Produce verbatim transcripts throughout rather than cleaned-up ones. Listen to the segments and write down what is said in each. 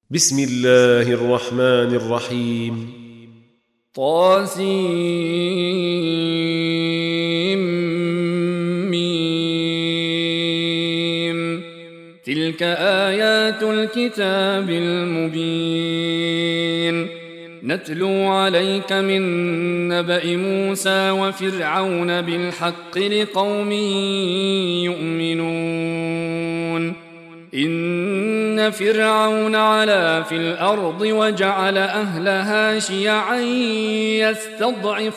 بسم الله الرحمن الرحيم طاسيم تلك آيات الكتاب المبين نتلو عليك من نبأ موسى وفرعون بالحق لقوم يؤمنون إن فرعون علا في الأرض وجعل أهلها شيعا يستضعف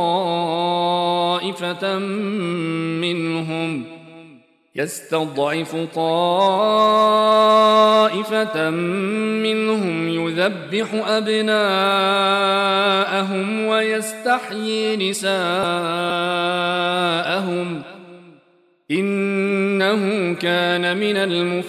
طائفة منهم يستضعف طائفة منهم يذبح أبناءهم ويستحيي نساءهم إنه كان من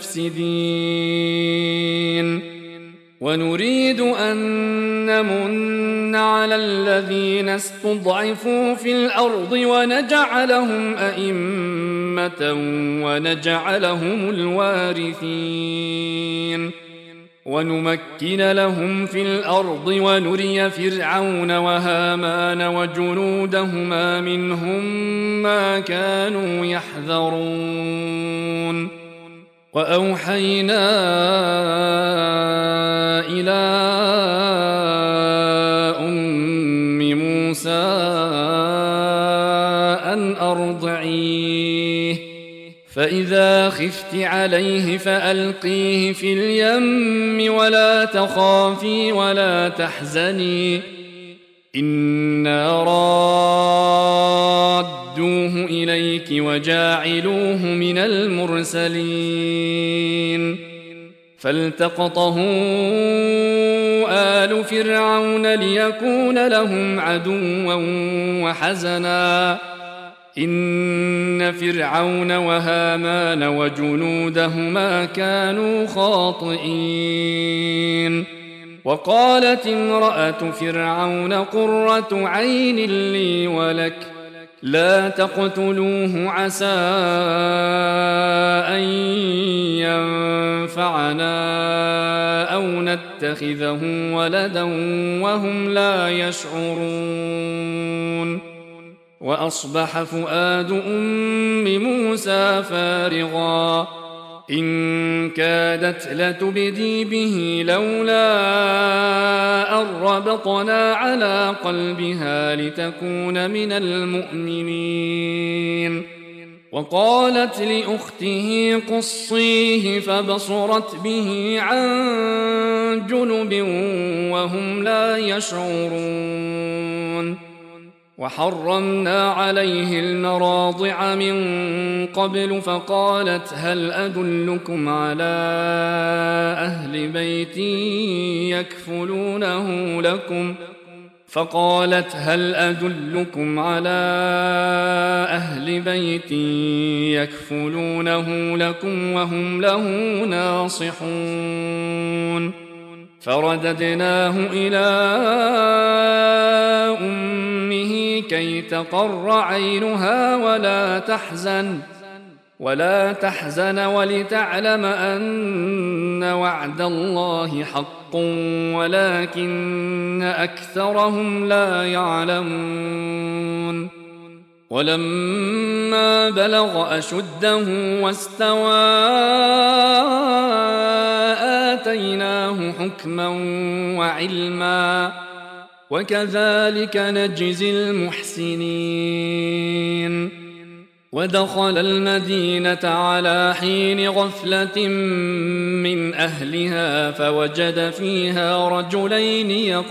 المفسدين ونريد أن نمن على الذين استضعفوا في الأرض ونجعلهم أئمة ونجعلهم الوارثين ونمكن لهم في الأرض ونري فرعون وهامان وجنودهما منهم ما كانوا يحذرون وأوحينا إلى أم موسى أن أرضعيه فإذا خفت عليه فألقيه في اليم ولا تخافي ولا تحزني إنا رادوه إليك وجاعلوه من المرسلين فالتقطه آل فرعون ليكون لهم عدوا وحزنا إن فرعون وهامان وجنودهما كانوا خاطئين وقالت امرأة فرعون قرة عين لي ولك لا تقتلوه عسى أن ينفعنا أو نتخذه ولدا وهم لا يشعرون وأصبح فؤاد أم موسى فارغا إن كادت لتبدي به لولا أن ربطنا على قلبها لتكون من المؤمنين وقالت لأخته قصيه فبصرت به عن جنب وهم لا يشعرون وحرمنا عليه المراضع من قبل فقالت هل أدلكم على أهل بيت يكفلونه لكم فقالت هل أدلكم على أهل بيت يكفلونه لكم وهم له ناصحون فرددناه إلى أمه كي تقر عينها ولا تحزن ولا تحزن ولتعلم أن وعد الله حق ولكن أكثرهم لا يعلمون ولما بلغ أشده واستوى آتيناه حكما وعلما وكذلك نجزي المحسنين ودخل المدينة على حين غفلة من أهلها فوجد فيها رجلين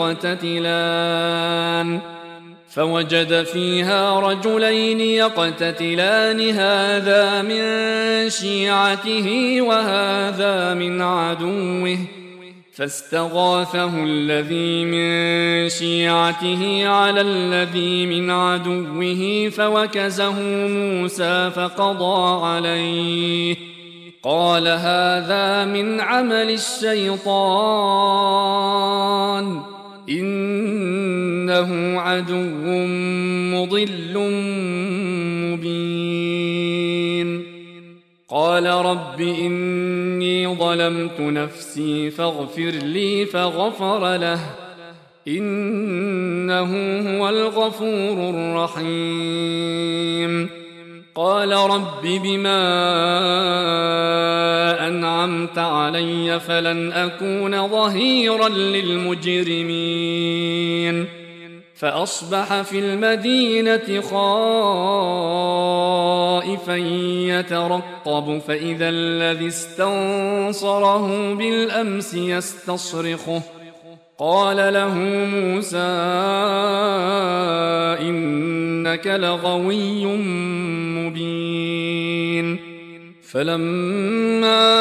يقتتلان فوجد فيها رجلين يقتتلان هذا من شيعته وهذا من عدوه فاستغاثه الذي من شيعته على الذي من عدوه فوكزه موسى فقضى عليه قال هذا من عمل الشيطان إنه عدو مضل مبين قال قال رب إني ظلمت نفسي فاغفر لي فغفر له إنه هو الغفور الرحيم. قال رب بما أنعمت علي فلن أكون ظهيرا للمجرمين. فأصبح في المدينة خائفا يترقب فإذا الذي استنصره بالأمس يستصرخه قال له موسى إنك لغوي مبين. فلما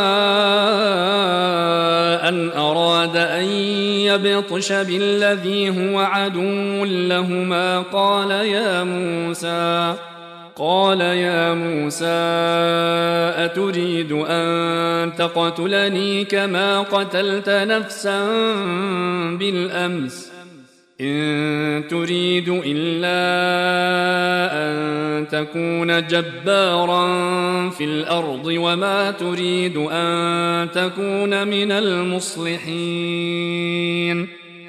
أن أراد أن يبطش بالذي هو عدو لهما قال يا موسى قال يا موسى أتريد أن تقتلني كما قتلت نفسا بالأمس إن تريد إلا أن تكون جبارا في الأرض وما تريد أن تكون من المصلحين.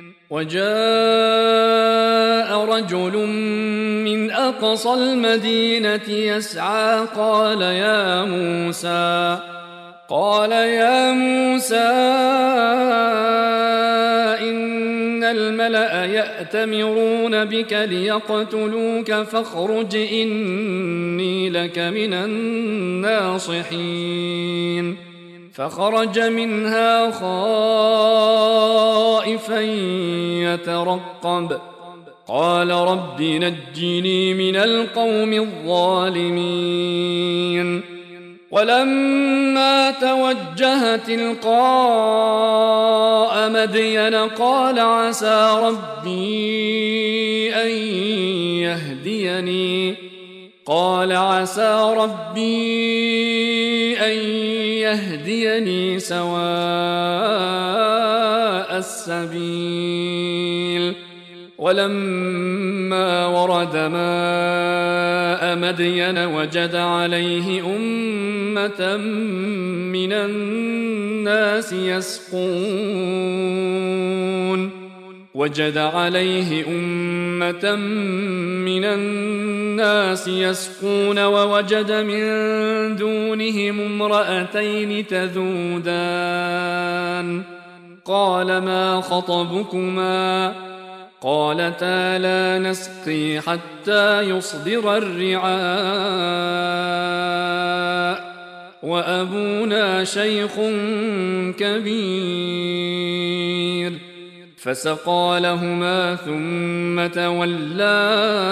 وجاء رجل من أقصى المدينة يسعى قال يا موسى قال يا موسى إن الملأ يأتمرون بك ليقتلوك فاخرج إني لك من الناصحين. فخرج منها خائفا يترقب قال رب نجني من القوم الظالمين. ولما توجه تلقاء مدين قال عسى ربي أن يهديني قال عسى ربي أن يهديني سواء السبيل. ولما ورد ماء مدين وجد عليه أمة من الناس يسقون وجد عليه أمة من الناس يسقون ووجد من دونهم امرأتين تذودان قال ما خطبكما قالتا لا نسقي حتى يصدر الرعاء وأبونا شيخ كبير. فسقى لهما ثم تولى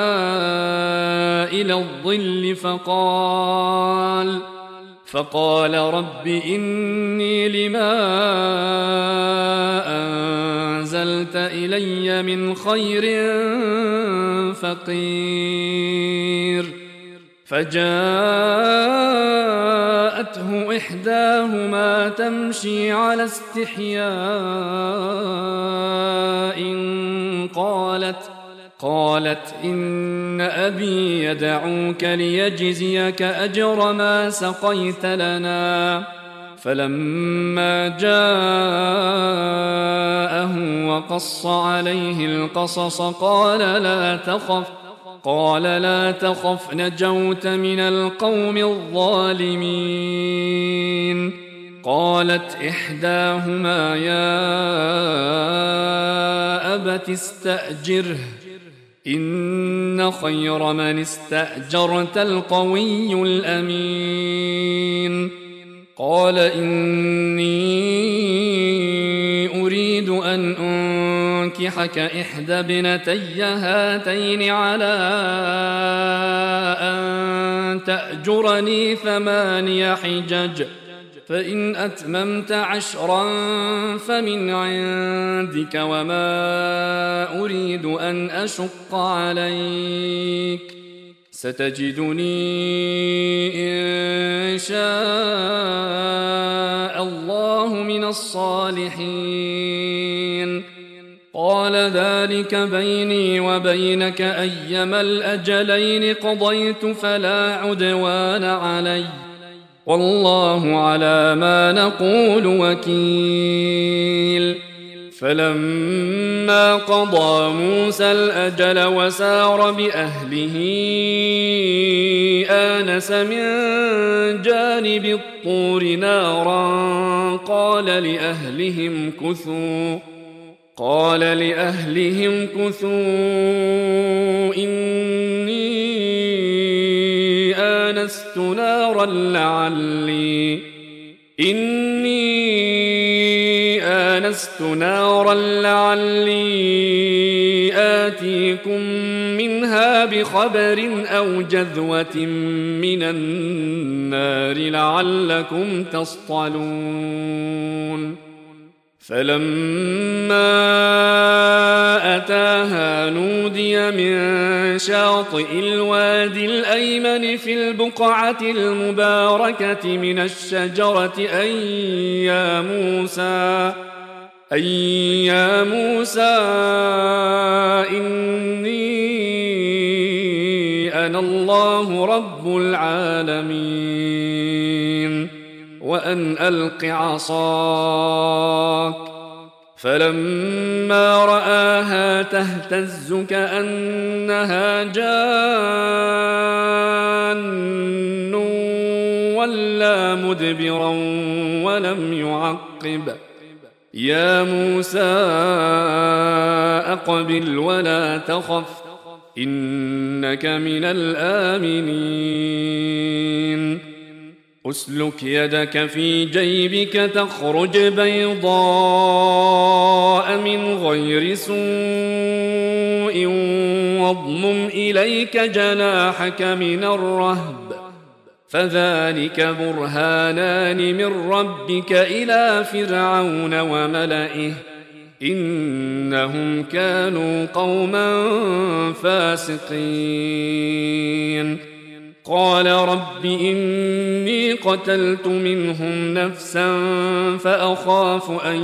إلى الظل فقال فقال رب إني لما أنزلت إلي من خير فقير. فجاءته إحداهما تمشي على استحياء قالت قالت إن أبي يدعوك ليجزيك أجر ما سقيت لنا. فلما جاءه وقص عليه القصص قال لا تخف قال لا تخف نجوت من القوم الظالمين. قالت إحداهما يا أبت استأجره إن خير من استأجرت القوي الأمين. قال إني أريد أن أنكحك إحدى ابنتي هاتين على أن تأجرني ثماني حجج فإن أتممت عشرا فمن عندك وما أريد أن أشق عليك ستجدني إن شاء الله من الصالحين. قال ذلك بيني وبينك أيما الأجلين قضيت فلا عدوان علي والله على ما نقول وكيل. فلما قضى موسى الأجل وسار بأهله آنس من جانب الطور نارا قال لأهلهم كثوا قال لأهلهم كثوا إني آنست نارا لعلي إني آنست نارا لعلي آتيكم منها بخبر أو جذوة من النار لعلكم تصطلون. فلما أتاها نودي من شاطئ الوادي الأيمن في البقعة المباركة من الشجرة أي يا موسى أي يا موسى إني أنا الله رب العالمين وأن ألق عصاك. فلما رآها تهتز كأنها جان ولا مدبرا ولم يعقب. يا موسى أقبل ولا تخف إنك من الآمنين. أسلك يدك في جيبك تخرج بيضاء من غير سوء واضمم إليك جناحك من الرهب فذلك برهانان من ربك إلى فرعون وملئه إنهم كانوا قوما فاسقين. قال رب إني قتلت منهم نفسا فأخاف أن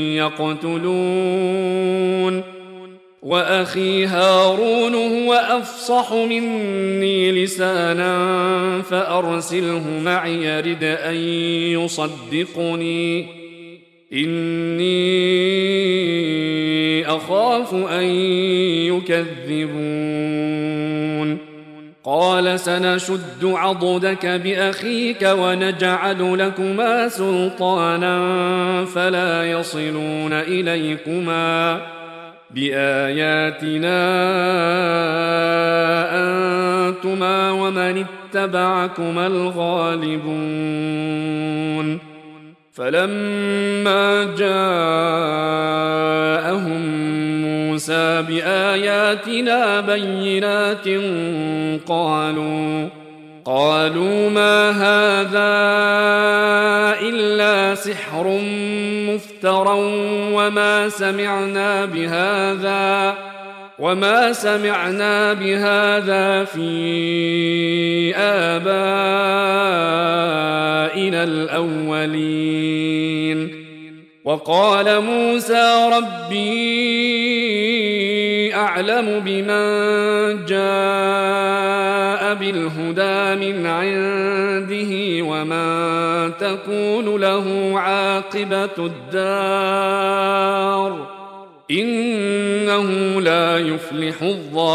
يقتلون وأخي هارون هو أفصح مني لسانا فأرسله معي يرد أن يصدقني إني أخاف أن يكذبون. قال سنشد عضدك بأخيك ونجعل لكما سلطانا فلا يصلون إليكما بآياتنا أنتما ومن اتبعكما الغالبون. فلما جاءهم موسى بآياتنا بينات قالوا قالوا ما هذا إلا سحر مفترى وما سمعنا بهذا وما سمعنا بهذا في آبائنا الأولين. وقال موسى ربي أعلم بمن جاء بالهدى من عنده ومن تكون له عاقبة الدار إنه لا يفلح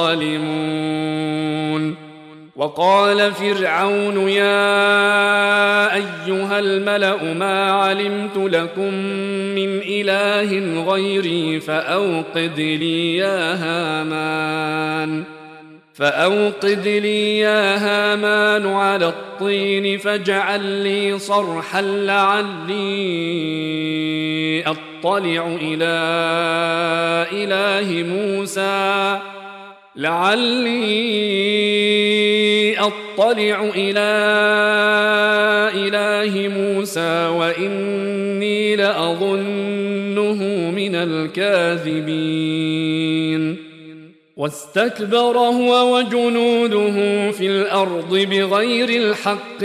الظالمون. وقال فرعون يا أيها الملأ ما علمت لكم من إله غيري فأوقد لي يا هامان فأوقد لي يا هامان على الطين فاجعل لي صرحا لعلي أطلع إلى إله موسى لعلي أطلع إلى إله موسى وإني لأظنه من الكاذبين. واستكبر هو وجنوده في الأرض بغير الحق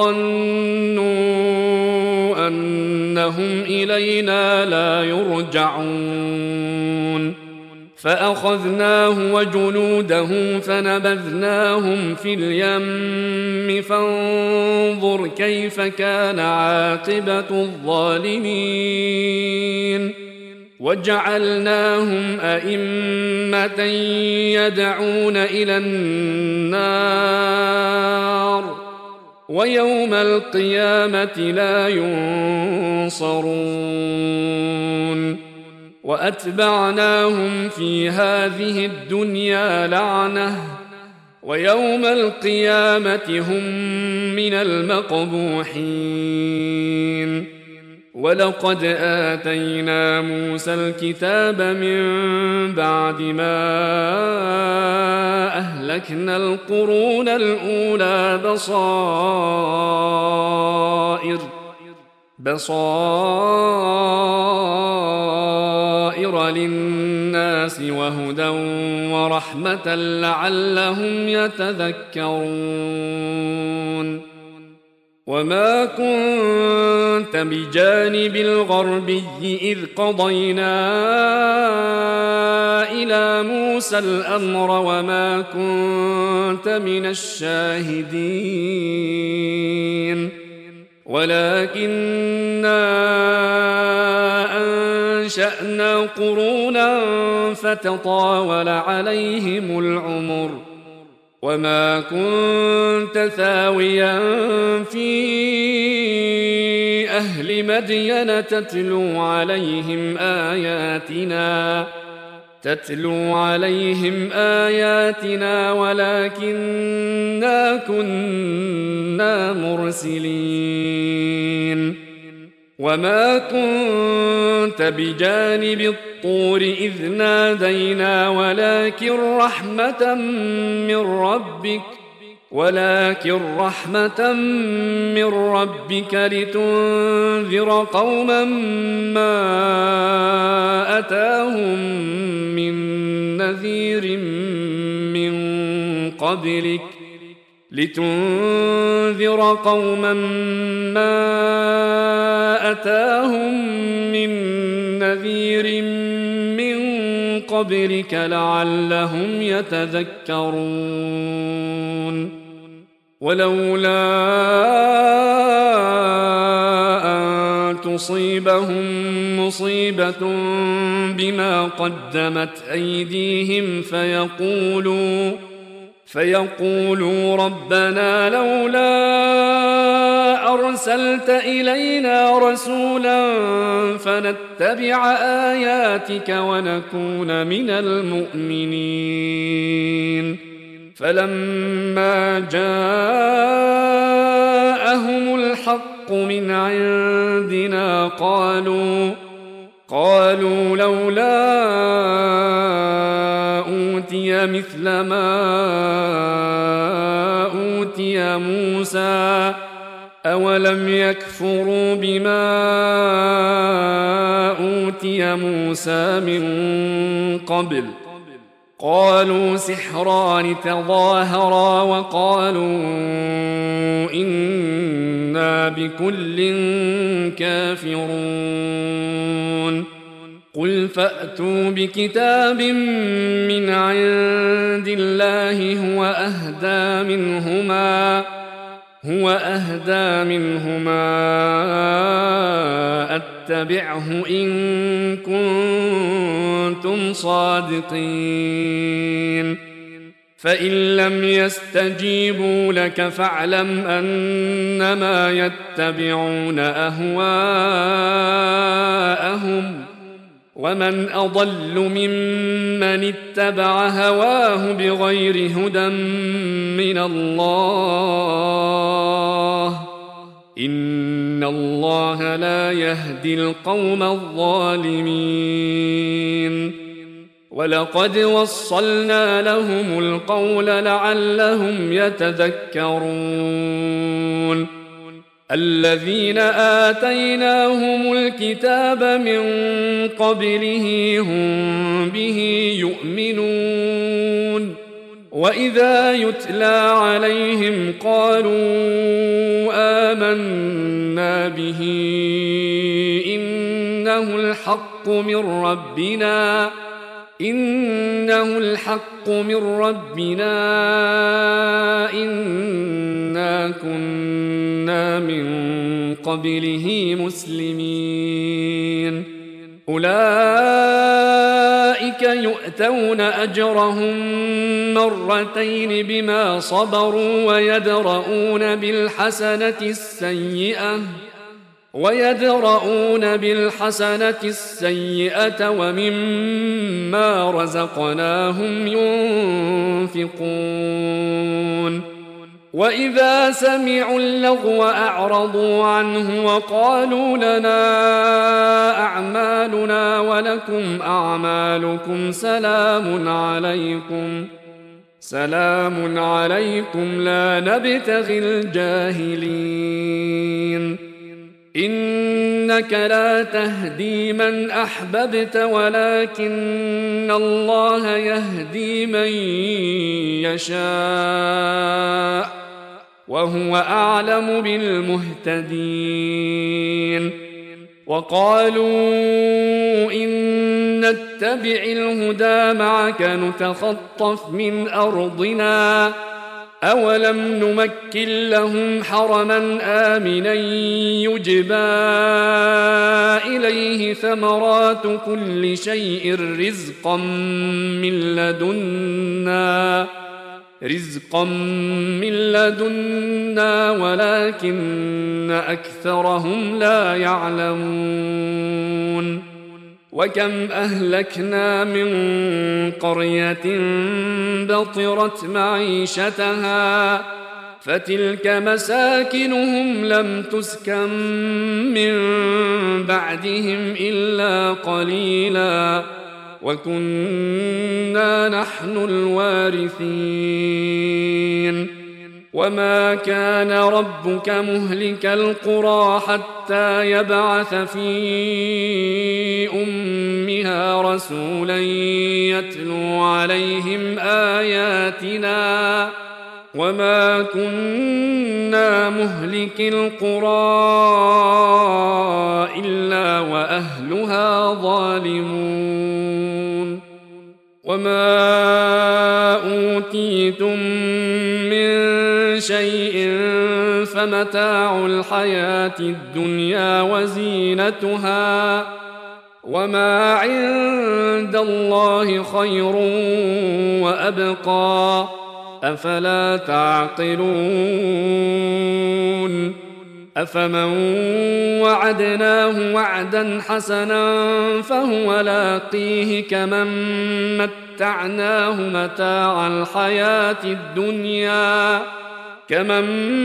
وظنوا أنهم إلينا لا يرجعون. فأخذناه وجنوده فنبذناهم في اليم فانظر كيف كان عاقبة الظالمين وجعلناهم أئمة يدعون إلى النار ويوم القيامة لا ينصرون وأتبعناهم في هذه الدنيا لعنة ويوم القيامة هم من المقبوحين ولقد آتينا موسى الكتاب من بعد ما أهلكنا القرون الأولى بصائر بصائر للناس وهدى ورحمة لعلهم يتذكرون وما كنت بجانب الغربي إذ قضينا إلى موسى الأمر وما كنت من الشاهدين ولكننا أنشأنا قرونا فتطاول عليهم العمر وما كنت ثاويا في أهل مدين تتلو عليهم آياتنا تتلو عليهم آياتنا ولكننا كنا مرسلين وما كنت بجانب الطور إذ نادينا ولكن رحمة من ربك ولكن رحمة من ربك لتنذر قوما ما أتاهم من نذير من قبلك لتنذر قوما ما أتاهم من نذير من قبلك لعلهم يتذكرون ولولا أن تصيبهم مصيبة بما قدمت أيديهم فيقولوا فيقولوا ربنا لولا أرسلت إلينا رسولا فنتبع آياتك ونكون من المؤمنين فلما جاءهم الحق من عندنا قالوا قالوا لولا أوتي مثل ما أوتي موسى أولم يكفروا بما أوتي موسى من قبل قالوا سحران تظاهرا وقالوا إنا بكل كافرون قل فأتوا بكتاب من عند الله هو أهدى منهما هو أهدى منهما أتبعه إن كنتم صادقين فإن لم يستجيبوا لك فاعلم أنما يتبعون أهواءهم ومن أضل ممن اتبع هواه بغير هدى من الله إن الله لا يهدي القوم الظالمين ولقد وصلنا لهم القول لعلهم يتذكرون الذين آتيناهم الكتاب من قبله هم به يؤمنون وإذا يتلى عليهم قالوا آمنا به إنه الحق من ربنا إنه الحق من ربنا إنا كنا من قبله مسلمين أولئك يؤتون أجرهم مرتين بما صبروا ويدرؤون بالحسنة السيئة ويدرؤون بالحسنة السيئة ومما رزقناهم ينفقون وإذا سمعوا اللغو أعرضوا عنه وقالوا لنا أعمالنا ولكم أعمالكم سلام عليكم سلام عليكم لا نبتغي الجاهلين إنك لا تهدي من أحببت ولكن الله يهدي من يشاء وهو أعلم بالمهتدين وقالوا إن نتبع الهدى معك نتخطف من أرضنا أولم نمكن لهم حرما آمنا يجبى إليه ثمرات كل شيء رزقا من لدنا رزقا من لدنا ولكن أكثرهم لا يعلمون وكم أهلكنا من قرية بطرت معيشتها فتلك مساكنهم لم تسكن من بعدهم إلا قليلا وكنا نحن الوارثين وما كان ربك مهلك القرى حتى يبعث في أمها رسولا يتلو عليهم آياتنا وما كنا مهلك القرى إلا وأهلها ظالمون وما أوتيتم من شيء فمتاع الحياة الدنيا وزينتها وما عند الله خير وأبقى أفلا تعقلون أفمن وعدناه وعدا حسنا فهو لاقيه كمن متعناه متاع الحياة الدنيا كمن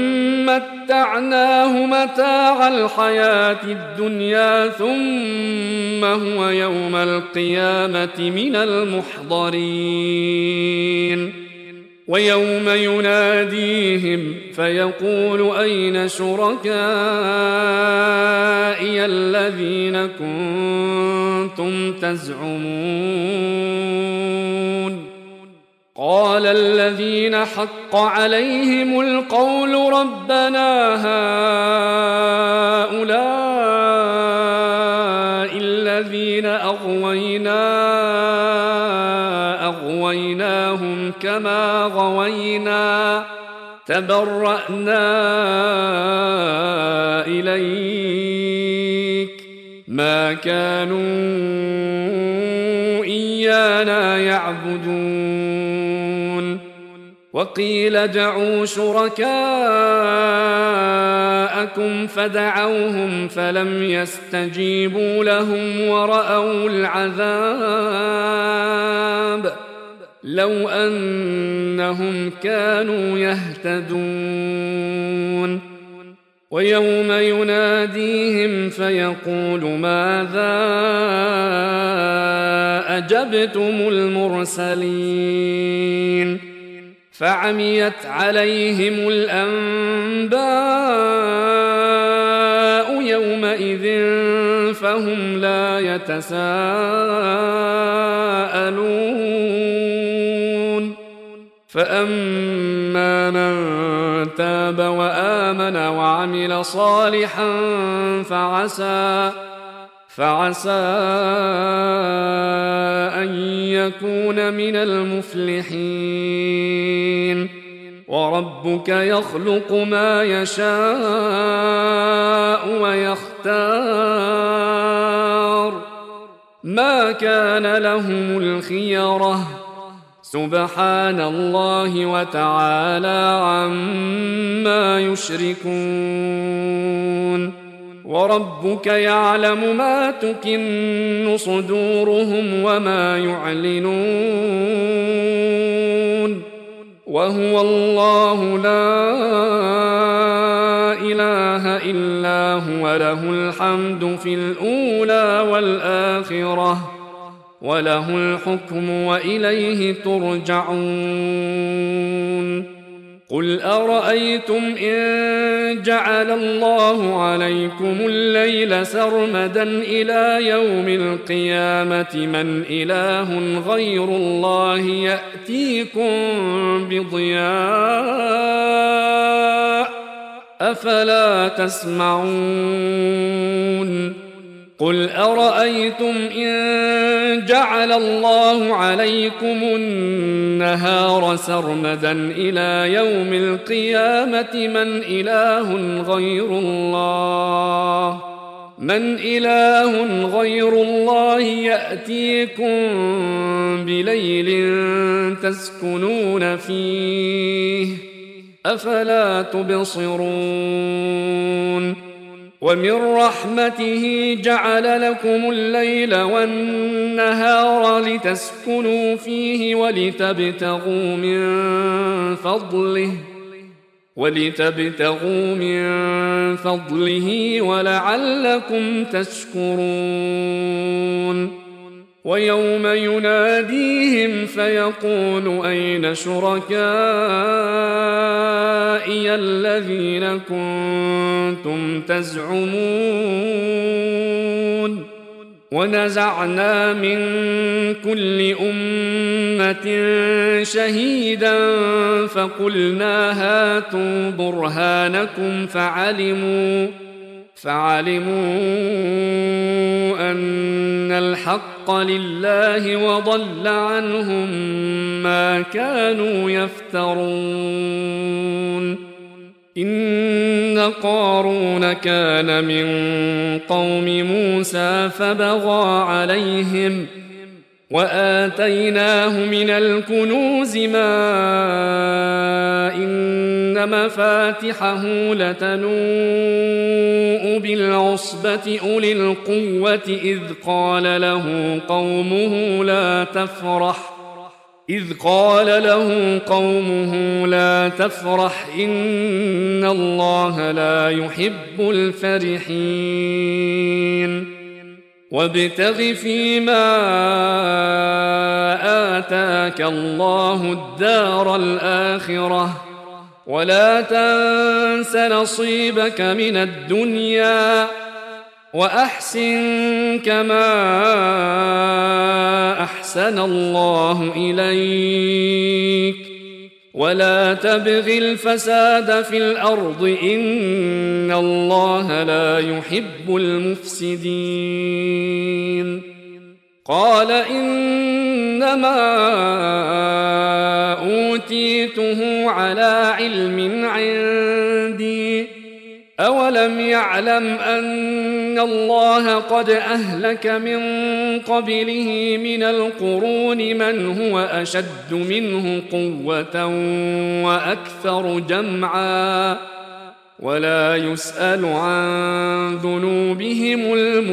متعناه متاع الحياة الدنيا ثم هو يوم القيامة من المحضرين ويوم يناديهم فيقول أين شركائي الذين كنتم تزعمون قال الذين حق عليهم القول ربنا هؤلاء الذين أغوينا أغويناهم كما غوينا تبرأنا إليك ما كانوا إيانا يعبدون وقيل ادعوا شركاءكم فدعوهم فلم يستجيبوا لهم ورأوا العذاب لو أنهم كانوا يهتدون ويوم يناديهم فيقول ماذا أجبتم المرسلين فعميت عليهم الأنباء يومئذ فهم لا يتساءلون فأما من تاب وآمن وعمل صالحا فعسى فعسى أن يكون من المفلحين وربك يخلق ما يشاء ويختار ما كان لهم الخيرة سبحان الله وتعالى عما يشركون وربك يعلم ما تكن صدورهم وما يعلنون وهو الله لا إله إلا هو له الحمد في الأولى والآخرة وله الحكم وإليه ترجعون قل أرأيتم إن جعل الله عليكم الليل سرمدا إلى يوم القيامة من إله غير الله يأتيكم بضياء أفلا تسمعون قل أرأيتم إن جعل الله عليكم النهار سرمدا إلى يوم القيامة من إله غير الله من إله غير الله يأتيكم بليل تسكنون فيه أفلا تبصرون ومن رحمته جعل لكم الليل والنهار لتسكنوا فيه ولتبتغوا من فضله ولتبتغوا من فضله ولعلكم تشكرون ويوم يناديهم فيقول أين شركائي الذين كنتم تزعمون ونزعنا من كل أمة شهيدا فقلنا هاتوا برهانكم فعلموا فعلموا أن الحق لله وضل عنهم ما كانوا يفترون إن قارون كان من قوم موسى فبغى عليهم وآتيناه من الكنوز ما إن مفاتحه لتنوء بالعصبة أولي القوة إذ قال له قومه لا تفرح إذ قال له قومه لا تفرح إن الله لا يحب الفرحين وابتغ فيما آتاك الله الدار الآخرة ولا تنس نصيبك من الدنيا وأحسن كما أحسن الله إليك ولا تبغ الفساد في الأرض إن الله لا يحب المفسدين قال إنما أوتيته على علم عندي أولم يعلم أن الله قد أهلك من قبله من القرون من هو أشد منه قوة وأكثر جمعا ولا يسأل عن ذنوبهم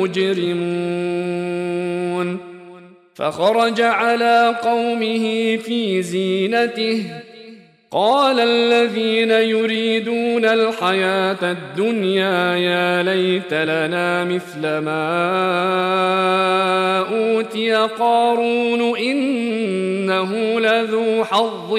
المجرمون فخرج على قومه في زينته قال الذين يريدون الحياة الدنيا يا ليت لنا مثل ما أوتي قارون إنه لذو حظ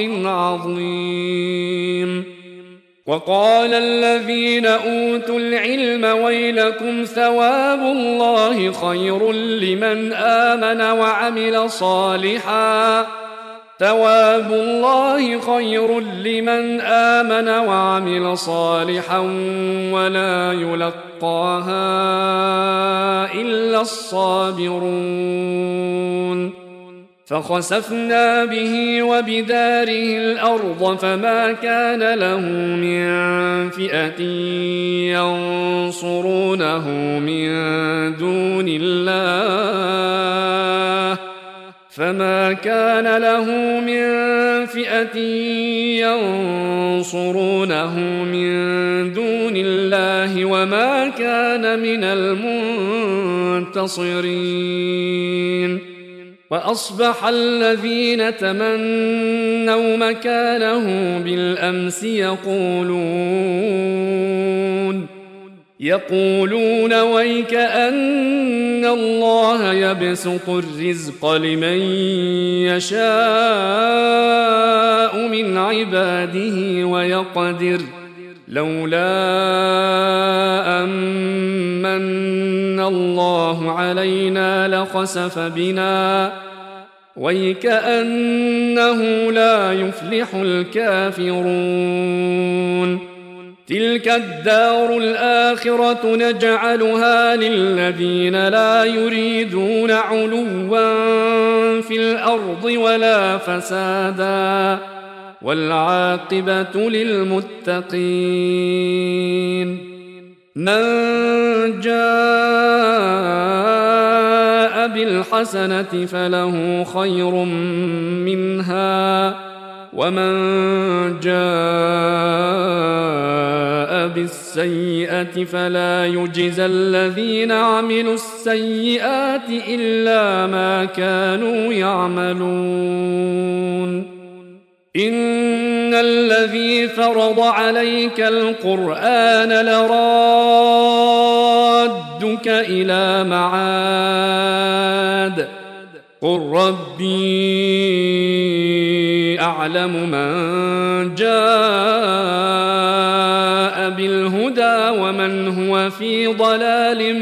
عظيم وقال الذين أوتوا العلم ويلكم ثواب الله خير لمن آمن وعمل صالحا ثواب الله خير لمن آمن وعمل صالحا ولا يلقاها إلا الصابرون فخسفنا به وبداره الأرض فما كان له من فئة ينصرونه من دون الله فما كان له من فئة ينصرونه من دون الله وما كان من المنتصرين. وأصبح الذين تمنوا مكانه بالأمس يقولون يقولون ويك أن الله يبسط الرزق لمن يشاء من عباده ويقدر لولا أمن الله علينا لخسف بنا ويكأنه لا يفلح الكافرون. تلك الدار الآخرة نجعلها للذين لا يريدون علوا في الأرض ولا فسادا والعاقبة للمتقين. من جاء بالحسنة فله خير منها ومن جاء بالسيئة فلا يجزى الذين عملوا السيئات إلا ما كانوا يعملون. إن الذي فرض عليك القرآن لرادك إلى معاد قل ربي أعلم من جاء بالهدى ومن هو في ضلال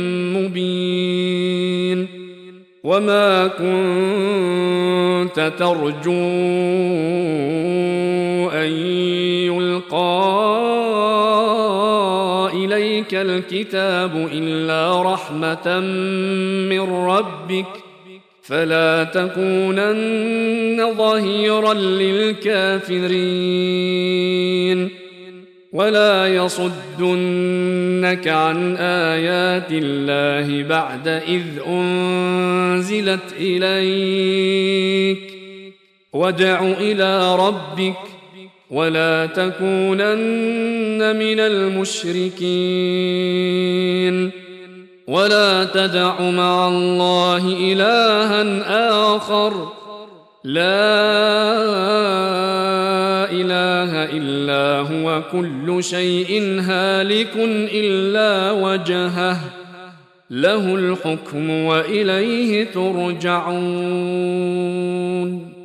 مبين. وما كنت ترجو أن يلقى إليك الكتاب إلا رحمة من ربك فلا تكونن ظهيرا للكافرين. ولا يصدنك عن آيات الله بعد إذ أنزلت إليك وادع إلى ربك ولا تكونن من المشركين. ولا تدع مع الله إلها آخر لا إله إلا هو كل شيء هالك إلا وجهه له الحكم وإليه ترجعون.